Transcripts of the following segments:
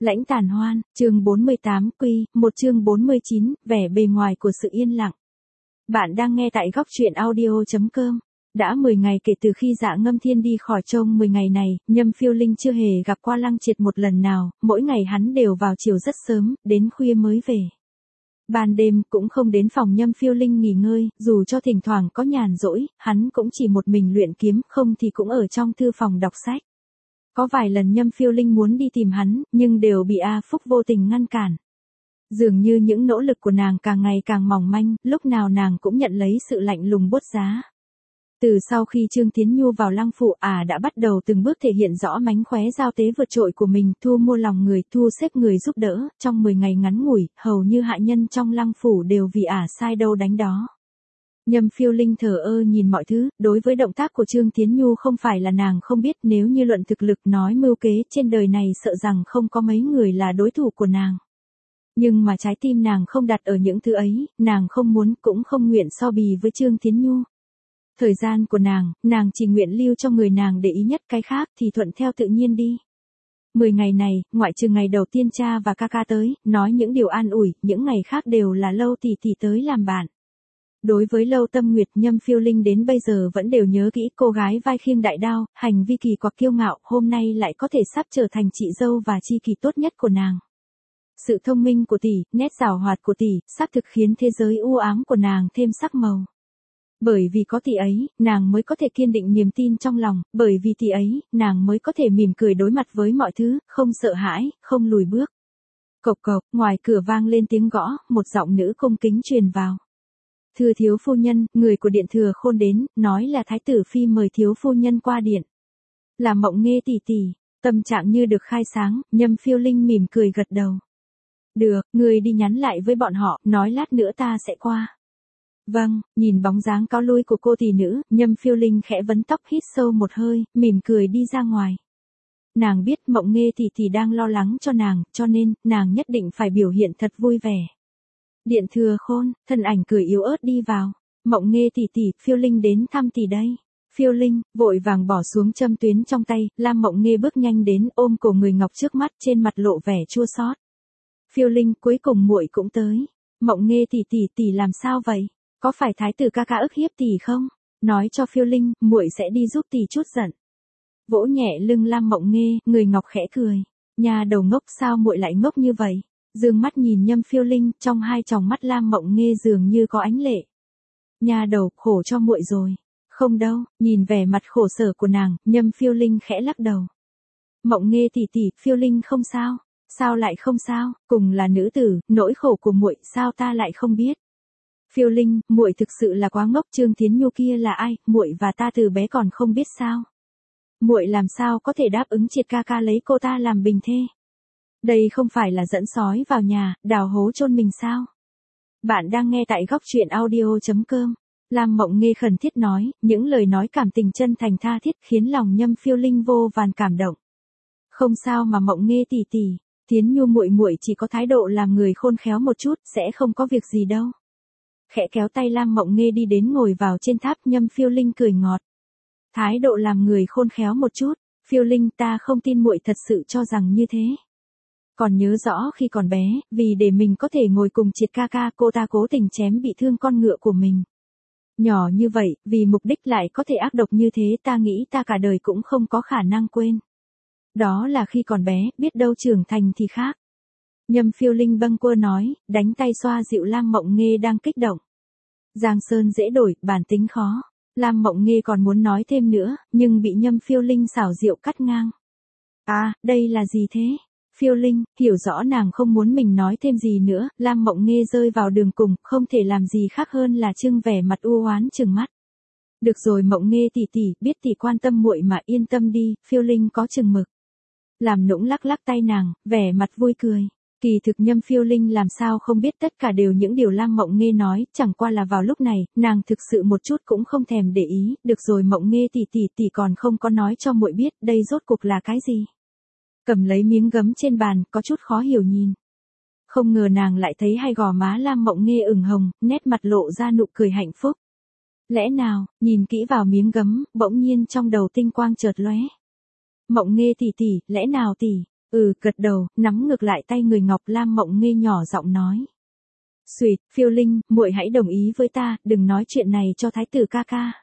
Lãnh tàn hoan, chương 48 quy, một chương 49, vẻ bề ngoài của sự yên lặng. Bạn đang nghe tại góc truyện audio.com. Đã 10 ngày kể từ khi Dạ Ngâm Thiên đi khỏi Trông. 10 ngày này, Nhâm Phiêu Linh chưa hề gặp qua Lăng Triệt một lần nào, mỗi ngày hắn đều vào chiều rất sớm, đến khuya mới về. Ban đêm cũng không đến phòng Nhâm Phiêu Linh nghỉ ngơi, dù cho thỉnh thoảng có nhàn rỗi, hắn cũng chỉ một mình luyện kiếm, không thì cũng ở trong thư phòng đọc sách. Có vài lần Nhâm Phiêu Linh muốn đi tìm hắn, nhưng đều bị A Phúc vô tình ngăn cản. Dường như những nỗ lực của nàng càng ngày càng mỏng manh, lúc nào nàng cũng nhận lấy sự lạnh lùng buốt giá. Từ sau khi Trương Thiến Nhu vào Lăng Phủ, đã bắt đầu từng bước thể hiện rõ mánh khóe giao tế vượt trội của mình, thu mua lòng người, thu xếp người giúp đỡ, trong 10 ngày ngắn ngủi, hầu như hạ nhân trong Lăng Phủ đều vì sai đâu đánh đó. Nhâm Phiêu Linh thờ ơ nhìn mọi thứ, đối với động tác của Trương Thiến Nhu không phải là nàng không biết, nếu như luận thực lực nói mưu kế, trên đời này sợ rằng không có mấy người là đối thủ của nàng. Nhưng mà trái tim nàng không đặt ở những thứ ấy, nàng không muốn cũng không nguyện so bì với Trương Thiến Nhu. Thời gian của nàng chỉ nguyện lưu cho người nàng để ý nhất, cái khác thì thuận theo tự nhiên đi. 10 ngày này, ngoại trừ ngày đầu tiên cha và ca ca tới, nói những điều an ủi, những ngày khác đều là Lâu tỷ tỷ tới làm bạn. Đối với Lâu Tâm Nguyệt, Nhâm Phiêu Linh đến bây giờ vẫn đều nhớ kỹ, cô gái vai khiêng đại đao, hành vi kỳ quặc kiêu ngạo, hôm nay lại có thể sắp trở thành chị dâu và tri kỷ tốt nhất của nàng. Sự thông minh của tỷ, nét giảo hoạt của tỷ, xác thực khiến thế giới u ám của nàng thêm sắc màu. Bởi vì có tỷ ấy, nàng mới có thể kiên định niềm tin trong lòng, bởi vì tỷ ấy, nàng mới có thể mỉm cười đối mặt với mọi thứ, không sợ hãi, không lùi bước. Cộc cộc, ngoài cửa vang lên tiếng gõ, một giọng nữ cung kính truyền vào. Thưa thiếu phu nhân, người của điện Thừa Khôn đến, nói là thái tử phi mời thiếu phu nhân qua điện. Là Mộng Nghê tỷ tỷ, tâm trạng như được khai sáng, Nhâm Phiêu Linh mỉm cười gật đầu. Được, người đi nhắn lại với bọn họ, nói lát nữa ta sẽ qua. Vâng, nhìn bóng dáng cáo lui của cô tỷ nữ, Nhâm Phiêu Linh khẽ vấn tóc, hít sâu một hơi, mỉm cười đi ra ngoài. Nàng biết Mộng Nghê tỷ tỷ đang lo lắng cho nàng, cho nên, nàng nhất định phải biểu hiện thật vui vẻ. Điện Thừa Khôn, thân ảnh cười yếu ớt đi vào. Mộng Nghê tỷ tỷ, Phiêu Linh đến thăm tỷ đây. Phiêu Linh, vội vàng bỏ xuống châm tuyến trong tay, Lam Mộng Nghê bước nhanh đến, ôm cổ người ngọc trước mắt, trên mặt lộ vẻ chua xót. Phiêu Linh, cuối cùng muội cũng tới. Mộng Nghê tỷ tỷ làm sao vậy? Có phải thái tử ca ca ức hiếp tỷ không? Nói cho Phiêu Linh, muội sẽ đi giúp tỷ chút giận. Vỗ nhẹ lưng Lam Mộng Nghê, người ngọc khẽ cười. Nhà đầu ngốc, sao muội lại ngốc như vậy? Dương mắt nhìn Nhâm Phiêu Linh, trong hai tròng mắt Lam Mộng Nghê dường như có ánh lệ. Nhà đầu, khổ cho muội rồi. Không đâu, nhìn vẻ mặt khổ sở của nàng, Nhâm Phiêu Linh khẽ lắc đầu. Mộng Nghê tỷ tỷ, Phiêu Linh không sao. Sao lại không sao? Cùng là nữ tử, nỗi khổ của muội sao ta lại không biết? Phiêu Linh, muội thực sự là quá ngốc, Trương Thiến Nhu kia là ai, muội và ta từ bé còn không biết sao? Muội làm sao có thể đáp ứng Triệt ca ca lấy cô ta làm bình thê? Đây không phải là dẫn sói vào nhà, đào hố chôn mình sao? Bạn đang nghe tại góc truyện audio.com. Lam Mộng Nghê khẩn thiết nói, những lời nói cảm tình chân thành tha thiết khiến lòng Nhâm Phiêu Linh vô vàn cảm động. Không sao mà Mộng Nghê tỷ tỷ, Thiến Nhu muội muội chỉ có thái độ làm người khôn khéo một chút, sẽ không có việc gì đâu. Khẽ kéo tay Lam Mộng Nghê đi đến ngồi vào trên tháp, Nhâm Phiêu Linh cười ngọt. Thái độ làm người khôn khéo một chút, Phiêu Linh, ta không tin muội thật sự cho rằng như thế. Còn nhớ rõ khi còn bé, vì để mình có thể ngồi cùng Triệt ca ca, cô ta cố tình chém bị thương con ngựa của mình. Nhỏ như vậy, vì mục đích lại có thể ác độc như thế, ta nghĩ ta cả đời cũng không có khả năng quên. Đó là khi còn bé, biết đâu trưởng thành thì khác. Nhâm Phiêu Linh bâng quơ nói, đánh tay xoa dịu Lam Mộng Nghê đang kích động. Giang sơn dễ đổi, bản tính khó. Lam Mộng Nghê còn muốn nói thêm nữa, nhưng bị Nhâm Phiêu Linh xảo diệu cắt ngang. Đây là gì thế? Phiêu Linh, hiểu rõ nàng không muốn mình nói thêm gì nữa, Lam Mộng Nghê rơi vào đường cùng, không thể làm gì khác hơn là trưng vẻ mặt u oán trừng mắt. Được rồi Mộng Nghê tỷ tỷ, biết tỷ quan tâm muội mà, yên tâm đi, Phiêu Linh có chừng mực. Làm Nũng lắc lắc tay nàng, vẻ mặt vui cười. Kỳ thực Nhâm Phiêu Linh làm sao không biết tất cả đều những điều Lam Mộng Nghê nói, chẳng qua là vào lúc này, nàng thực sự một chút cũng không thèm để ý, được rồi Mộng Nghê tỷ còn không có nói cho muội biết, đây rốt cuộc là cái gì? Cầm lấy miếng gấm trên bàn, có chút khó hiểu nhìn. Không ngờ nàng lại thấy hai gò má Lam Mộng Nghê ửng hồng, nét mặt lộ ra nụ cười hạnh phúc. Lẽ nào, nhìn kỹ vào miếng gấm, bỗng nhiên trong đầu tinh quang chợt lóe. Mộng Nghê tỷ tỷ, lẽ nào tỷ? Gật đầu, nắm ngược lại tay người Ngọc Lam Mộng Nghê nhỏ giọng nói. Xuyệt, Phiêu Linh, muội hãy đồng ý với ta, đừng nói chuyện này cho thái tử ca ca.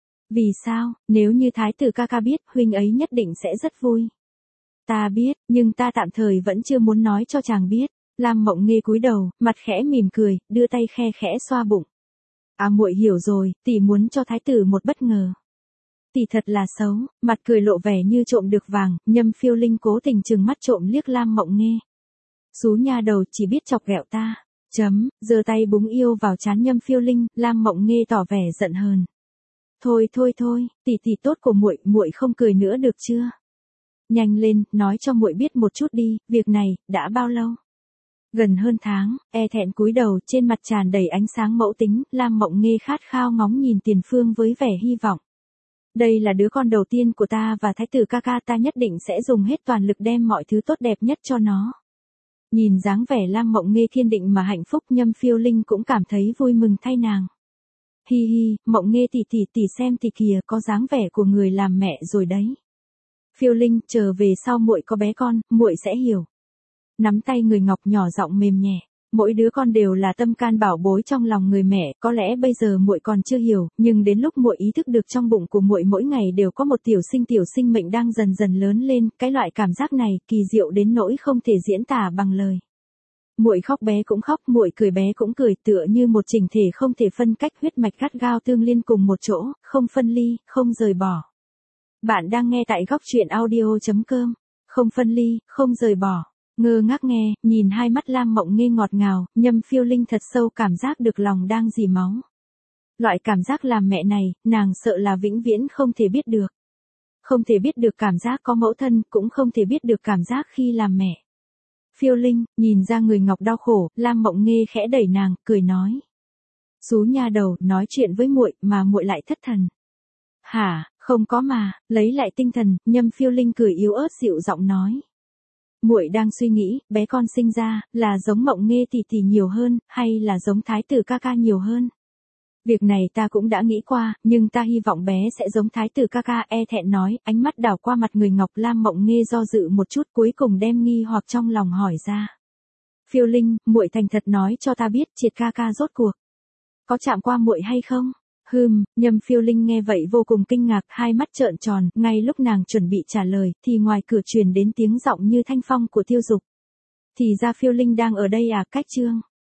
Vì sao, nếu như thái tử ca ca biết, huynh ấy nhất định sẽ rất vui. Ta biết, nhưng ta tạm thời vẫn chưa muốn nói cho chàng biết. Lam Mộng Nghê cúi đầu, mặt khẽ mỉm cười, đưa tay khe khẽ xoa bụng. Muội hiểu rồi, tỷ muốn cho thái tử một bất ngờ. Tỷ thật là xấu, mặt cười lộ vẻ như trộm được vàng, Nhâm Phiêu Linh cố tình trừng mắt trộm liếc Lam Mộng Nghê. Xú nha đầu chỉ biết chọc ghẹo ta. Giơ tay búng yêu vào trán Nhâm Phiêu Linh, Lam Mộng Nghê tỏ vẻ giận hờn. Thôi, tỷ tốt của muội không cười nữa được chưa? Nhanh lên, nói cho muội biết một chút đi, việc này đã bao lâu? Gần hơn tháng, thẹn cúi đầu, trên mặt tràn đầy ánh sáng mẫu tính, Lam Mộng Nghê khát khao ngóng nhìn Tiền Phương với vẻ hy vọng. Đây là đứa con đầu tiên của ta và thái tử ca ca, ta nhất định sẽ dùng hết toàn lực đem mọi thứ tốt đẹp nhất cho nó. Nhìn dáng vẻ Lam Mộng Nghê kiên định mà hạnh phúc, Nhâm Phiêu Linh cũng cảm thấy vui mừng thay nàng. Hi hi, Mộng Nghê tỷ xem tỷ kìa, có dáng vẻ của người làm mẹ rồi đấy. Phiêu Linh, chờ về sau muội có bé con, muội sẽ hiểu. Nắm tay người Ngọc nhỏ giọng mềm nhẹ. Mỗi đứa con đều là tâm can bảo bối trong lòng người mẹ, có lẽ bây giờ muội còn chưa hiểu, nhưng đến lúc muội ý thức được trong bụng của muội mỗi ngày đều có một tiểu sinh mệnh đang dần dần lớn lên, cái loại cảm giác này kỳ diệu đến nỗi không thể diễn tả bằng lời. Muội khóc bé cũng khóc, muội cười bé cũng cười, tựa như một chỉnh thể không thể phân cách, huyết mạch gắt gao tương liên cùng một chỗ, không phân ly, không rời bỏ. Bạn đang nghe tại góc truyện audio.com. Không phân ly, không rời bỏ. Ngơ ngác nghe, nhìn hai mắt Lam Mộng Nghê ngọt ngào, Nhâm Phiêu Linh thật sâu cảm giác được lòng đang dì máu. Loại cảm giác làm mẹ này, nàng sợ là vĩnh viễn không thể biết được. Không thể biết được cảm giác có mẫu thân, cũng không thể biết được cảm giác khi làm mẹ. Phiêu Linh, nhìn ra người Ngọc đau khổ, Lam Mộng Nghê khẽ đẩy nàng, cười nói. Xú nha đầu, nói chuyện với muội mà muội lại thất thần. Hả, không có mà, lấy lại tinh thần, Nhâm Phiêu Linh cười yếu ớt dịu giọng nói. Muội đang suy nghĩ, bé con sinh ra, là giống Mộng Nghê tỷ nhiều hơn, hay là giống thái tử ca ca nhiều hơn? Việc này ta cũng đã nghĩ qua, nhưng ta hy vọng bé sẽ giống thái tử ca ca, thẹn nói, ánh mắt đảo qua mặt người Ngọc. Lam Mộng Nghê do dự một chút, cuối cùng đem nghi hoặc trong lòng hỏi ra. Phiêu Linh, muội thành thật nói cho ta biết, Triệt ca ca rốt cuộc có chạm qua muội hay không? Nhâm Phiêu Linh nghe vậy vô cùng kinh ngạc, hai mắt trợn tròn, ngay lúc nàng chuẩn bị trả lời, thì ngoài cửa truyền đến tiếng giọng như thanh phong của Tiêu Dục. Thì ra Phiêu Linh đang ở đây à, cách chương.